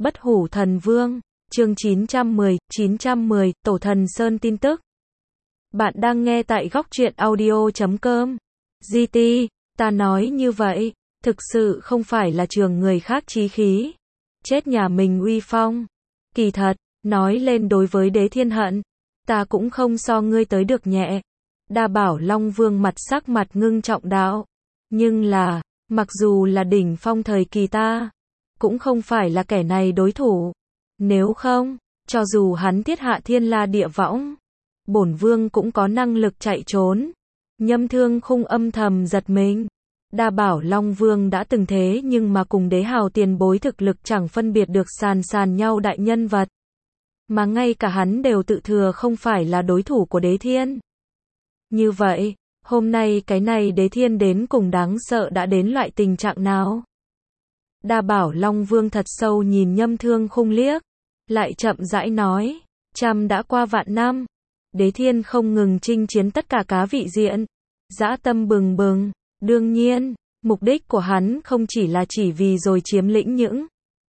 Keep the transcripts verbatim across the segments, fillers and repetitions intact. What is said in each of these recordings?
Bất hủ thần vương, chương chín trăm mười, chín trăm mười, Tổ thần Sơn tin tức. Bạn đang nghe tại góc truyện audio chấm com. giê tê, ta nói như vậy, thực sự không phải là trường người khác chí khí. Chết nhà mình uy phong. Kỳ thật, nói lên đối với đế thiên hận, ta cũng không so ngươi tới được nhẹ. Đa Bảo Long Vương mặt sắc mặt ngưng trọng đạo. Nhưng là, mặc dù là đỉnh phong thời kỳ ta, cũng không phải là kẻ này đối thủ. Nếu không, cho dù hắn thiết hạ thiên la địa võng, bổn vương cũng có năng lực chạy trốn. Nhâm Thương Khung âm thầm giật mình. Đa Bảo Long Vương đã từng thế nhưng mà cùng đế hào tiền bối thực lực chẳng phân biệt được sàn sàn nhau đại nhân vật. Mà ngay cả hắn đều tự thừa không phải là đối thủ của đế thiên. Như vậy, hôm nay cái này đế thiên đến cùng đáng sợ đã đến loại tình trạng nào? Đa Bảo Long Vương thật sâu nhìn Nhâm Thương Khung liếc, lại chậm rãi nói, trăm đã qua vạn năm, đế thiên không ngừng chinh chiến tất cả cá vị diện, dã tâm bừng bừng, đương nhiên, mục đích của hắn không chỉ là chỉ vì rồi chiếm lĩnh những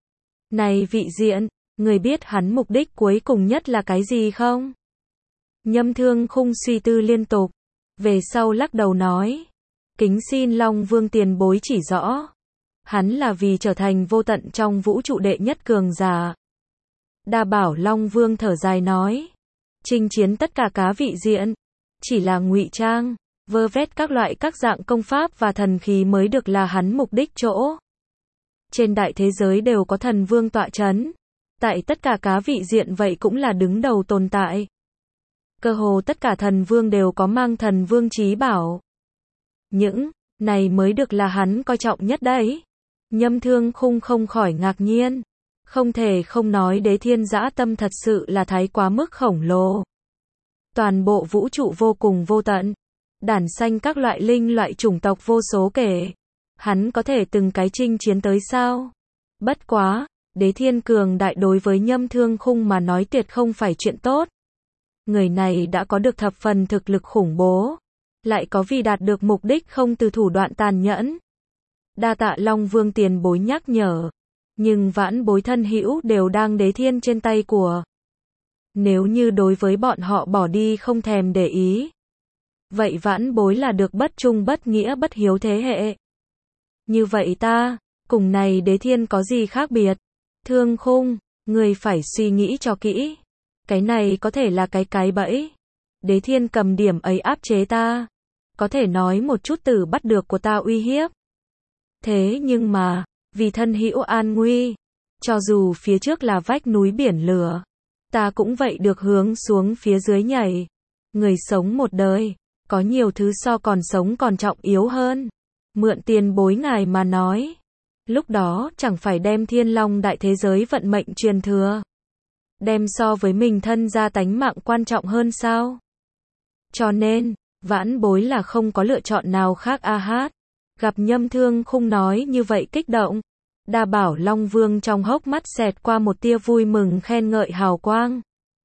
này vị diện, người biết hắn mục đích cuối cùng nhất là cái gì không? Nhâm Thương Khung suy tư liên tục, về sau lắc đầu nói, kính xin Long Vương tiền bối chỉ rõ. Hắn là vì trở thành vô tận trong vũ trụ đệ nhất cường giả. Đa Bảo Long Vương thở dài nói, chinh chiến tất cả cá vị diện, chỉ là ngụy trang, vơ vét các loại các dạng công pháp và thần khí mới được là hắn mục đích chỗ. Trên đại thế giới đều có thần vương tọa chấn, tại tất cả cá vị diện vậy cũng là đứng đầu tồn tại. Cơ hồ tất cả thần vương đều có mang thần vương chí bảo. Những này mới được là hắn coi trọng nhất đấy. Nhâm Thương Khung không khỏi ngạc nhiên. Không thể không nói đế thiên dã tâm thật sự là thái quá mức khổng lồ. Toàn bộ vũ trụ vô cùng vô tận. Đản sanh các loại linh loại chủng tộc vô số kể. Hắn có thể từng cái chinh chiến tới sao? Bất quá, đế thiên cường đại đối với Nhâm Thương Khung mà nói tuyệt không phải chuyện tốt. Người này đã có được thập phần thực lực khủng bố. Lại có vì đạt được mục đích không từ thủ đoạn tàn nhẫn. Đa tạ Long Vương tiền bối nhắc nhở. Nhưng vãn bối thân hữu đều đang đế thiên trên tay của. Nếu như đối với bọn họ bỏ đi không thèm để ý. Vậy vãn bối là được bất trung bất nghĩa bất hiếu thế hệ. Như vậy ta, cùng này đế thiên có gì khác biệt? Thương Khung, người phải suy nghĩ cho kỹ. Cái này có thể là cái cái bẫy. Đế thiên cầm điểm ấy áp chế ta. Có thể nói một chút từ bắt được của ta uy hiếp. Thế nhưng mà, vì thân hữu an nguy, cho dù phía trước là vách núi biển lửa, ta cũng vậy được hướng xuống phía dưới nhảy. Người sống một đời, có nhiều thứ so còn sống còn trọng yếu hơn. Mượn tiền bối ngài mà nói. Lúc đó chẳng phải đem thiên long đại thế giới vận mệnh truyền thừa. Đem so với mình thân ra tánh mạng quan trọng hơn sao? Cho nên, vãn bối là không có lựa chọn nào khác a hát. Gặp Nhâm Thương Khung nói như vậy kích động. Đa Bảo Long Vương trong hốc mắt xẹt qua một tia vui mừng khen ngợi hào quang.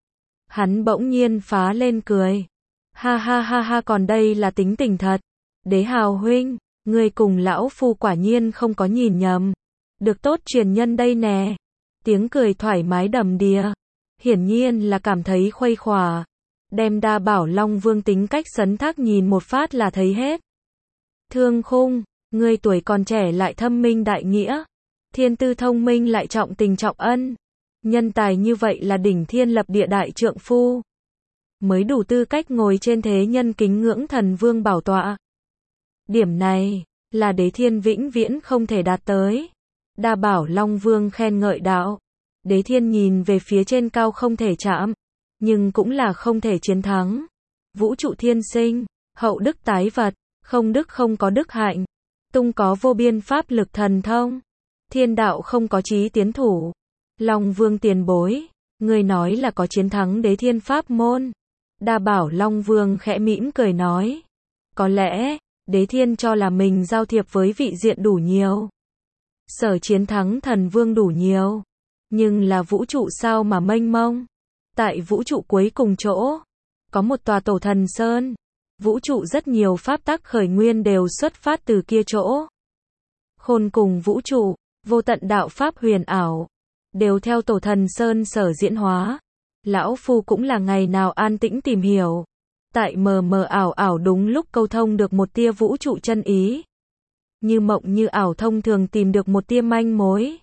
Hắn bỗng nhiên phá lên cười. Ha ha ha ha, còn đây là tính tình thật. Đế hào huynh, ngươi cùng lão phu quả nhiên không có nhìn nhầm. Được tốt truyền nhân đây nè. Tiếng cười thoải mái đầm đìa. Hiển nhiên là cảm thấy khuây khỏa. Đem Đa Bảo Long Vương tính cách sấn thác nhìn một phát là thấy hết. Thương Khung, ngươi tuổi còn trẻ lại thâm minh đại nghĩa. Thiên tư thông minh lại trọng tình trọng ân. Nhân tài như vậy là đỉnh thiên lập địa đại trượng phu. Mới đủ tư cách ngồi trên thế nhân kính ngưỡng thần vương bảo tọa. Điểm này, là đế thiên vĩnh viễn không thể đạt tới. Đa Bảo Long Vương khen ngợi đạo. Đế thiên nhìn về phía trên cao không thể chạm. Nhưng cũng là không thể chiến thắng. Vũ trụ thiên sinh, hậu đức tái vật, không đức không có đức hạnh. Tung có vô biên pháp lực thần thông. Thiên đạo không có chí tiến thủ. Long Vương tiền bối, người nói là có chiến thắng đế thiên pháp môn. Đa Bảo Long Vương khẽ mỉm cười nói. Có lẽ, đế thiên cho là mình giao thiệp với vị diện đủ nhiều. Sở chiến thắng thần vương đủ nhiều. Nhưng là vũ trụ sao mà mênh mông. Tại vũ trụ cuối cùng chỗ, có một tòa tổ thần sơn. Vũ trụ rất nhiều pháp tắc khởi nguyên đều xuất phát từ kia chỗ. Khôn cùng vũ trụ, vô tận đạo pháp huyền ảo. đều theo tổ thần Sơn sở diễn hóa. Lão Phu cũng là ngày nào an tĩnh tìm hiểu. Tại mờ mờ ảo ảo đúng lúc câu thông được một tia vũ trụ chân ý. Như mộng như ảo thông thường tìm được một tia manh mối.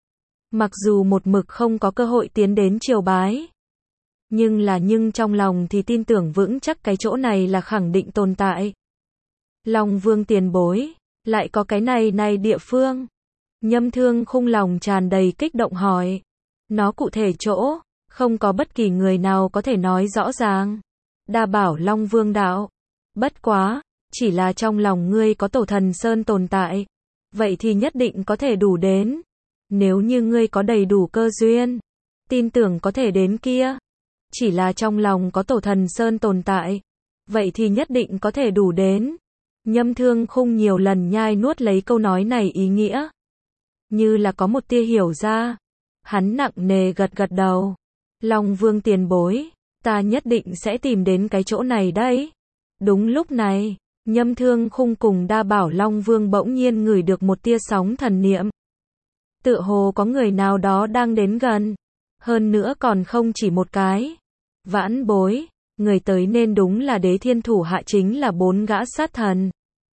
Mặc dù một mực không có cơ hội tiến đến triều bái. Nhưng là nhưng trong lòng thì tin tưởng vững chắc cái chỗ này là khẳng định tồn tại. Long Vương tiền bối, lại có cái này này địa phương. Nhâm Thương Khung lòng tràn đầy kích động hỏi. Nó cụ thể chỗ, không có bất kỳ người nào có thể nói rõ ràng. Đa bảo Long Vương đạo. Bất quá, chỉ là trong lòng ngươi có tổ thần Sơn tồn tại. Vậy thì nhất định có thể đủ đến. Nếu như ngươi có đầy đủ cơ duyên, tin tưởng có thể đến kia. Chỉ là trong lòng có tổ thần Sơn tồn tại. Vậy thì nhất định có thể đủ đến. Nhâm Thương Khung nhiều lần nhai nuốt lấy câu nói này ý nghĩa. Như là có một tia hiểu ra. Hắn nặng nề gật gật đầu. Long Vương tiền bối, ta nhất định sẽ tìm đến cái chỗ này đấy. Đúng lúc này, Nhâm Thương Khung cùng Đa Bảo Long Vương bỗng nhiên ngửi được một tia sóng thần niệm. Tựa hồ có người nào đó đang đến gần. Hơn nữa còn không chỉ một cái. Vãn bối, người tới nên đúng là Đế Thiên thủ hạ chính là bốn gã sát thần.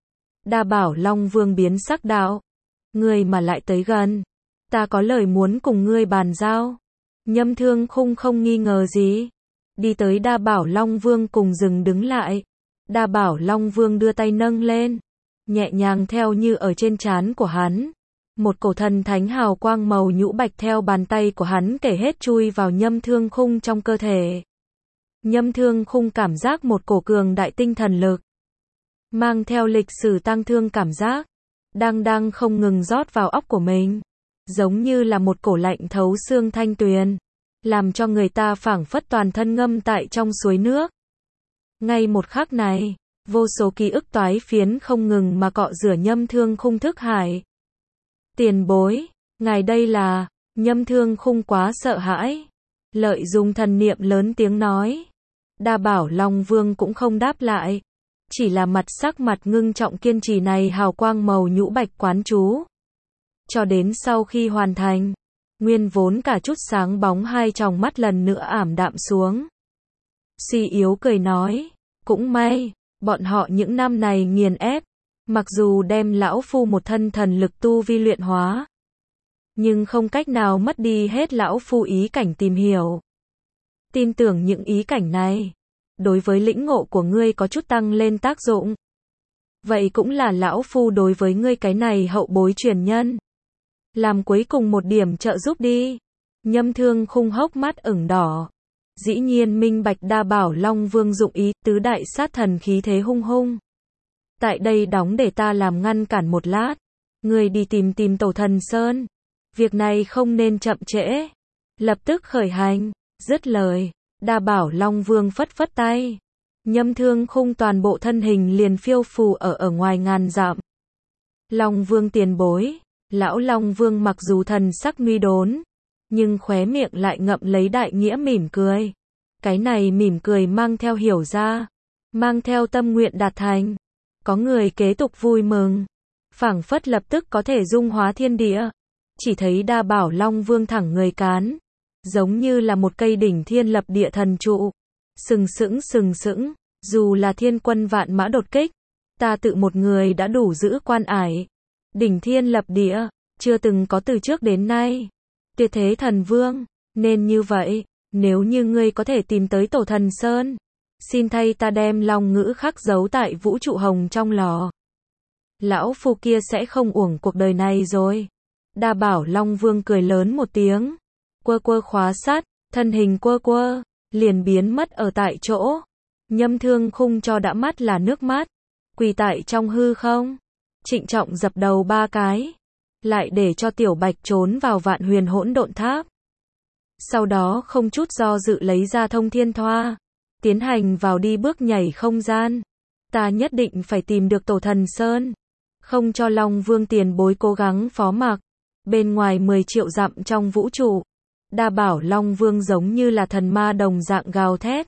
Đa Bảo Long Vương biến sắc đạo. Người mà lại tới gần. Ta có lời muốn cùng ngươi bàn giao. Nhâm Thương Khung không nghi ngờ gì. Đi tới Đa Bảo Long Vương cùng dừng đứng lại. Đa Bảo Long Vương đưa tay nâng lên. Nhẹ nhàng theo như ở trên trán của hắn. Một cổ thần thánh hào quang màu nhũ bạch theo bàn tay của hắn kể hết chui vào Nhâm Thương Khung trong cơ thể. Nhâm Thương Khung cảm giác một cổ cường đại tinh thần lực. Mang theo lịch sử tang thương cảm giác. Đang đang không ngừng rót vào óc của mình. Giống như là một cổ lạnh thấu xương thanh tuyền. Làm cho người ta phảng phất toàn thân ngâm tại trong suối nước. Ngay một khắc này, vô số ký ức toái phiến không ngừng mà cọ rửa Nhâm Thương Khung thức hải. Tiền bối, ngài đây là, Nhâm Thương Khung quá sợ hãi. Lợi dùng thần niệm lớn tiếng nói. Đa Bảo Long Vương cũng không đáp lại. Chỉ là mặt sắc mặt ngưng trọng kiên trì này hào quang màu nhũ bạch quán chú. Cho đến sau khi hoàn thành, nguyên vốn cả chút sáng bóng hai tròng mắt lần nữa ảm đạm xuống. Suy yếu cười nói, cũng may, bọn họ những năm này nghiền ép, mặc dù đem lão phu một thân thần lực tu vi luyện hóa, nhưng không cách nào mất đi hết lão phu ý cảnh tìm hiểu. Tin tưởng những ý cảnh này, đối với lĩnh ngộ của ngươi có chút tăng lên tác dụng. Vậy cũng là lão phu đối với ngươi cái này hậu bối truyền nhân. Làm cuối cùng một điểm trợ giúp đi. Nhâm Thương Khung hốc mắt ửng đỏ. Dĩ nhiên minh bạch Đa Bảo Long Vương dụng ý, tứ đại sát thần khí thế hung hung. Tại đây đóng để ta làm ngăn cản một lát. Ngươi đi tìm tìm tổ thần Sơn. Việc này không nên chậm trễ. Lập tức khởi hành. Dứt lời, Đa Bảo Long Vương phất phất tay. Nhâm Thương Khung toàn bộ thân hình liền phiêu phù ở ở ngoài ngàn dặm. Long Vương tiền bối. Lão Long Vương mặc dù thần sắc nguy đốn, nhưng khóe miệng lại ngậm lấy đại nghĩa mỉm cười. Cái này mỉm cười mang theo hiểu ra, mang theo tâm nguyện đạt thành. Có người kế tục vui mừng, phảng phất lập tức có thể dung hóa thiên địa. Chỉ thấy Đa Bảo Long Vương thẳng người cán, giống như là một cây đỉnh thiên lập địa thần trụ, sừng sững sừng sững, dù là thiên quân vạn mã đột kích, ta tự một người đã đủ giữ quan ải. Đỉnh thiên lập địa, chưa từng có từ trước đến nay. Tuyệt thế thần vương, nên như vậy, nếu như ngươi có thể tìm tới tổ thần Sơn, xin thay ta đem long ngữ khắc dấu tại vũ trụ hồng trong lò. Lão phu kia sẽ không uổng cuộc đời này rồi. Đa Bảo Long Vương cười lớn một tiếng, quơ quơ khóa sát, thân hình quơ quơ, liền biến mất ở tại chỗ. Nhâm Thương Khung cho đã mắt là nước mắt, quỳ tại trong hư không. Trịnh trọng dập đầu ba cái, lại để cho Tiểu Bạch trốn vào Vạn Huyền Hỗn Độn Tháp. Sau đó không chút do dự lấy ra Thông Thiên Thoa, tiến hành vào đi bước nhảy không gian. Ta nhất định phải tìm được tổ thần Sơn, không cho Long Vương tiền bối cố gắng phó mặc. Bên ngoài mười triệu dặm trong vũ trụ, Đa Bảo Long Vương giống như là thần ma đồng dạng gào thét.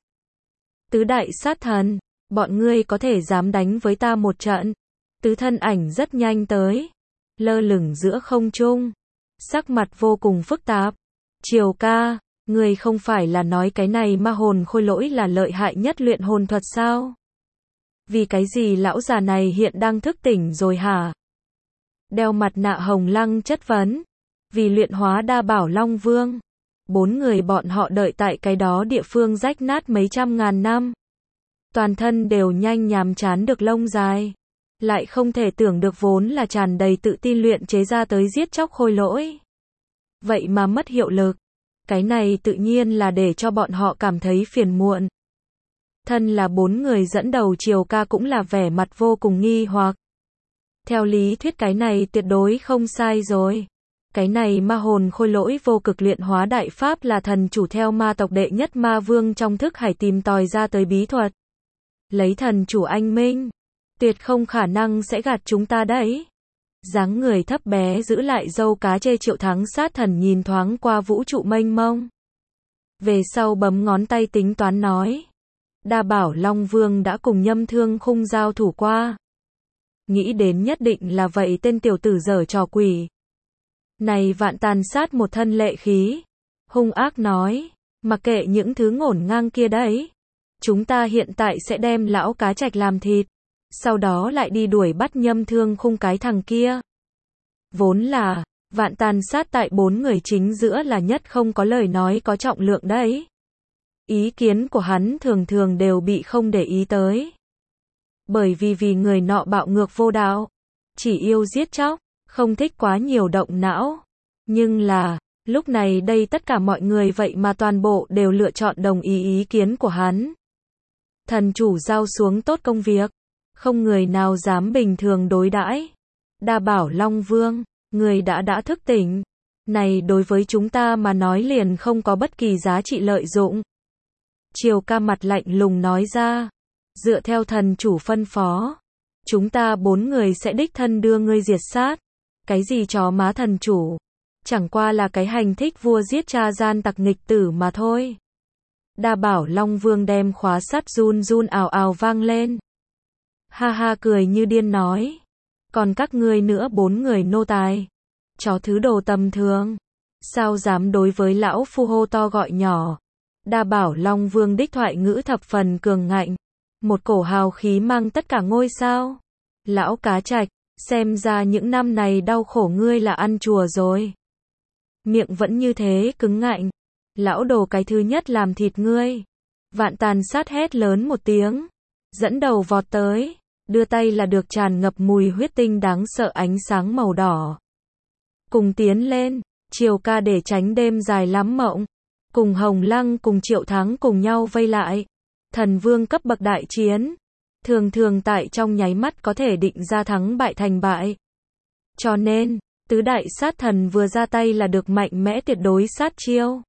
Tứ đại sát thần, bọn ngươi có thể dám đánh với ta một trận. Tứ thân ảnh rất nhanh tới, lơ lửng giữa không trung, sắc mặt vô cùng phức tạp, Triều ca, người không phải là nói cái này ma hồn khôi lỗi là lợi hại nhất luyện hồn thuật sao? Vì cái gì lão già này hiện đang thức tỉnh rồi hả? Đeo mặt nạ Hồng Lăng chất vấn. Vì luyện hóa đa bảo Long Vương. Bốn người bọn họ đợi tại cái đó địa phương rách nát mấy trăm ngàn năm. Toàn thân đều nhanh nhàm chán được lông dài. Lại không thể tưởng được vốn là tràn đầy tự tin luyện chế ra tới giết chóc khôi lỗi. Vậy mà mất hiệu lực. Cái này tự nhiên là để cho bọn họ cảm thấy phiền muộn. Thân là bốn người dẫn đầu Triều ca cũng là vẻ mặt vô cùng nghi hoặc. Theo lý thuyết cái này tuyệt đối không sai rồi. Cái này ma hồn khôi lỗi vô cực luyện hóa đại pháp là thần chủ theo ma tộc đệ nhất ma vương trong thức hải tìm tòi ra tới bí thuật. Lấy thần chủ anh minh. Tuyệt không khả năng sẽ gạt chúng ta đấy. Dáng người thấp bé giữ lại râu cá chê Triệu Thắng sát thần nhìn thoáng qua vũ trụ mênh mông. Về sau bấm ngón tay tính toán nói. Đa bảo Long Vương đã cùng Nhâm Thương Khung giao thủ qua. Nghĩ đến nhất định là vậy tên tiểu tử giở trò quỷ. Này vạn tàn sát một thân lệ khí. Hung ác nói. Mặc kệ những thứ ngổn ngang kia đấy. Chúng ta hiện tại sẽ đem lão cá trạch làm thịt. Sau đó lại đi đuổi bắt Nhâm Thương Khung cái thằng kia. Vốn là, vạn tàn sát tại bốn người chính giữa là nhất không có lời nói có trọng lượng đấy. Ý kiến của hắn thường thường đều bị không để ý tới. Bởi vì vì người nọ bạo ngược vô đạo. Chỉ yêu giết chóc, không thích quá nhiều động não. Nhưng là, lúc này đây tất cả mọi người vậy mà toàn bộ đều lựa chọn đồng ý ý kiến của hắn. Thần chủ giao xuống tốt công việc. Không người nào dám bình thường đối đãi. Đa bảo Long Vương, người đã đã thức tỉnh. Này đối với chúng ta mà nói liền không có bất kỳ giá trị lợi dụng. Triều ca mặt lạnh lùng nói ra. Dựa theo thần chủ phân phó. Chúng ta bốn người sẽ đích thân đưa ngươi diệt sát. Cái gì chó má thần chủ. Chẳng qua là cái hành thích vua giết cha gian tặc nghịch tử mà thôi. Đa bảo Long Vương đem khóa sắt run run ào ào vang lên. Ha ha cười như điên nói. Còn các ngươi nữa bốn người nô tài. Chó thứ đồ tầm thường. Sao dám đối với lão phu hô to gọi nhỏ. Đa bảo Long Vương đích thoại ngữ thập phần cường ngạnh. Một cổ hào khí mang tất cả ngôi sao. Lão cá trạch, xem ra những năm này đau khổ ngươi là ăn chùa rồi. Miệng vẫn như thế cứng ngạnh. Lão đồ cái thứ nhất làm thịt ngươi. Vạn tàn sát hét lớn một tiếng. Dẫn đầu vọt tới. Đưa tay là được tràn ngập mùi huyết tinh đáng sợ ánh sáng màu đỏ. Cùng tiến lên. Triều ca để tránh đêm dài lắm mộng. Cùng Hồng Lăng cùng Triệu Thắng cùng nhau vây lại. Thần vương cấp bậc đại chiến. Thường thường tại trong nháy mắt có thể định ra thắng bại thành bại. Cho nên, tứ đại sát thần vừa ra tay là được mạnh mẽ tuyệt đối sát chiêu.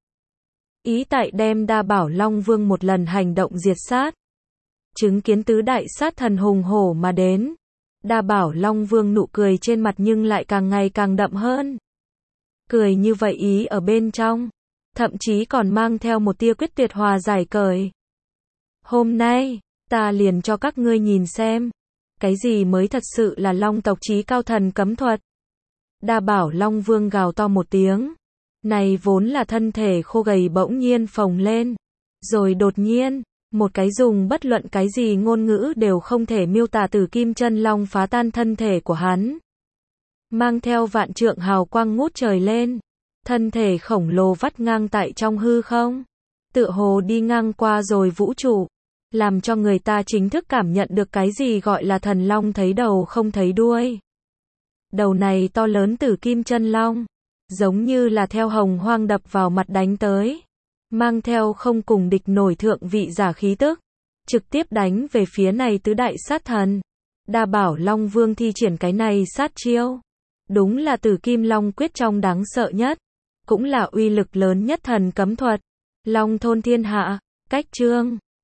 Ý tại đem đa bảo Long Vương một lần hành động diệt sát. Chứng kiến tứ đại sát thần hùng hổ mà đến. Đa bảo Long Vương nụ cười trên mặt nhưng lại càng ngày càng đậm hơn. Cười như vậy ý ở bên trong. Thậm chí còn mang theo một tia quyết tuyệt hòa giải cười. Hôm nay, ta liền cho các ngươi nhìn xem. Cái gì mới thật sự là Long tộc chí cao thần cấm thuật. Đa bảo Long Vương gào to một tiếng. Này vốn là thân thể khô gầy bỗng nhiên phồng lên. Rồi đột nhiên, một cái dùng bất luận cái gì ngôn ngữ đều không thể miêu tả từ kim chân long phá tan thân thể của hắn. Mang theo vạn trượng hào quang ngút trời lên. Thân thể khổng lồ vắt ngang tại trong hư không. Tựa hồ đi ngang qua rồi vũ trụ. Làm cho người ta chính thức cảm nhận được cái gì gọi là thần long thấy đầu không thấy đuôi. Đầu này to lớn tử kim chân long. Giống như là theo hồng hoang đập vào mặt đánh tới. Mang theo không cùng địch nổi thượng vị giả khí tức. Trực tiếp đánh về phía này tứ đại sát thần. Đa bảo Long Vương thi triển cái này sát chiêu. Đúng là tử kim long quyết trong đáng sợ nhất. Cũng là uy lực lớn nhất thần cấm thuật. Long thôn thiên hạ, cách chương.